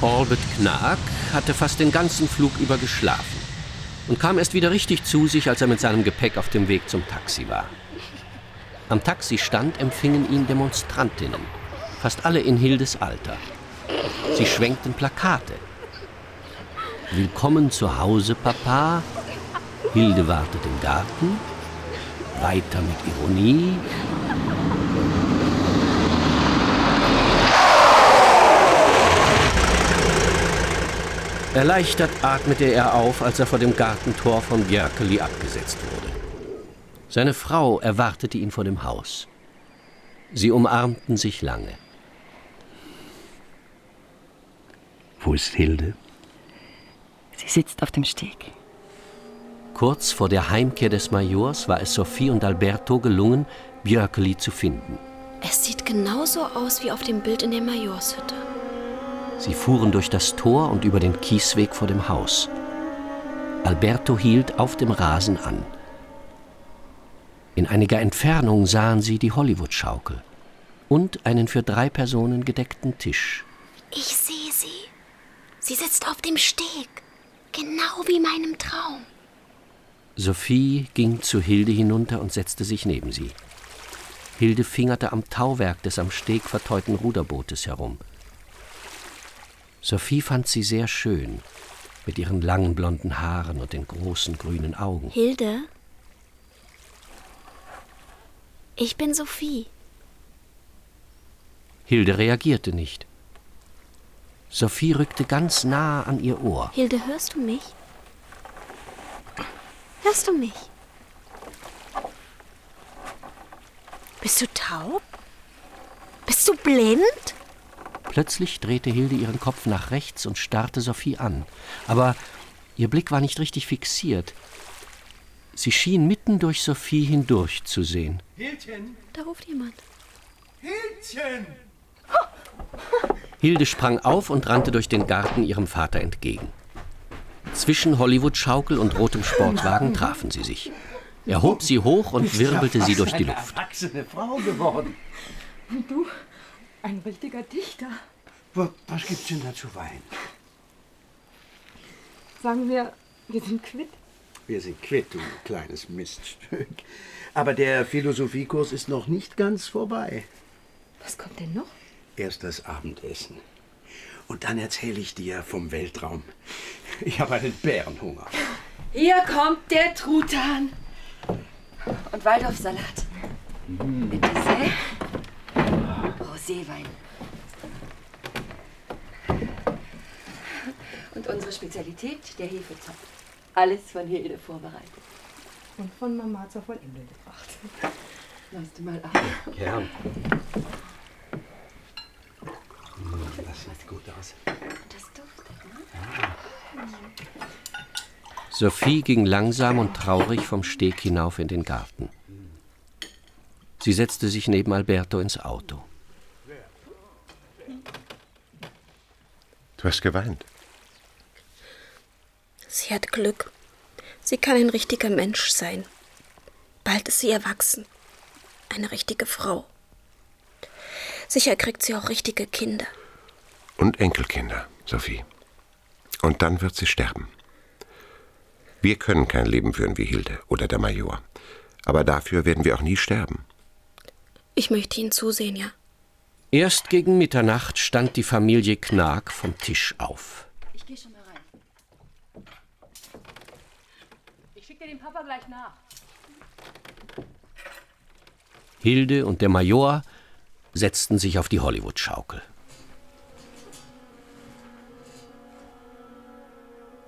Albert Knag hatte fast den ganzen Flug über geschlafen und kam erst wieder richtig zu sich, als er mit seinem Gepäck auf dem Weg zum Taxi war. Am Taxistand empfingen ihn Demonstrantinnen, fast alle in Hildes Alter. Sie schwenkten Plakate. Willkommen zu Hause, Papa. Hilde wartet im Garten. Weiter mit Ironie. Erleichtert atmete er auf, als er vor dem Gartentor von Björkeli abgesetzt wurde. Seine Frau erwartete ihn vor dem Haus. Sie umarmten sich lange. Wo ist Hilde? Sie sitzt auf dem Steg. Kurz vor der Heimkehr des Majors war es Sophie und Alberto gelungen, Björkeli zu finden. Es sieht genauso aus wie auf dem Bild in der Majorshütte. Sie fuhren durch das Tor und über den Kiesweg vor dem Haus. Alberto hielt auf dem Rasen an. In einiger Entfernung sahen sie die Hollywood-Schaukel und einen für 3 Personen gedeckten Tisch. Ich sehe sie. Sie sitzt auf dem Steg. Genau wie meinem Traum. Sophie ging zu Hilde hinunter und setzte sich neben sie. Hilde fingerte am Tauwerk des am Steg verteuten Ruderbootes herum. Sophie fand sie sehr schön, mit ihren langen blonden Haaren und den großen grünen Augen. Hilde? Ich bin Sophie. Hilde reagierte nicht. Sophie rückte ganz nah an ihr Ohr. Hilde, hörst du mich? Hörst du mich? Bist du taub? Bist du blind? Plötzlich drehte Hilde ihren Kopf nach rechts und starrte Sophie an. Aber ihr Blick war nicht richtig fixiert. Sie schien mitten durch Sophie hindurch zu sehen. Hildchen! Da ruft jemand. Hildchen! Hilde sprang auf und rannte durch den Garten ihrem Vater entgegen. Zwischen Hollywood-Schaukel und rotem Sportwagen trafen sie sich. Er hob sie hoch und wirbelte sie durch die Luft. Eine erwachsene Frau geworden. Und du, ein richtiger Dichter. Was gibt's denn da zu weinen? Sagen wir sind quitt. Wir sind quitt, du kleines Miststück. Aber der Philosophiekurs ist noch nicht ganz vorbei. Was kommt denn noch? Erst das Abendessen. Und dann erzähle ich dir vom Weltraum. Ich habe einen Bärenhunger. Hier kommt der Truthahn. Und Waldorfsalat. Mit Dessert. Roséwein. Und unsere Spezialität, der Hefezopf. Alles von Hilde vorbereitet. Und von Mama zur Vollendung gebracht. Machst du mal auf. Gern. Das sieht gut aus. Das duftet, ne? Sophie ging langsam und traurig vom Steg hinauf in den Garten. Sie setzte sich neben Alberto ins Auto. Du hast geweint. Sie hat Glück. Sie kann ein richtiger Mensch sein. Bald ist sie erwachsen. Eine richtige Frau. Sicher kriegt sie auch richtige Kinder. Und Enkelkinder, Sophie. Und dann wird sie sterben. Wir können kein Leben führen wie Hilde oder der Major. Aber dafür werden wir auch nie sterben. Ich möchte Ihnen zusehen, ja. Erst gegen Mitternacht stand die Familie Knag vom Tisch auf. Ich gehe schon mal rein. Ich schicke dir den Papa gleich nach. Hilde und der Major setzten sich auf die Hollywood-Schaukel.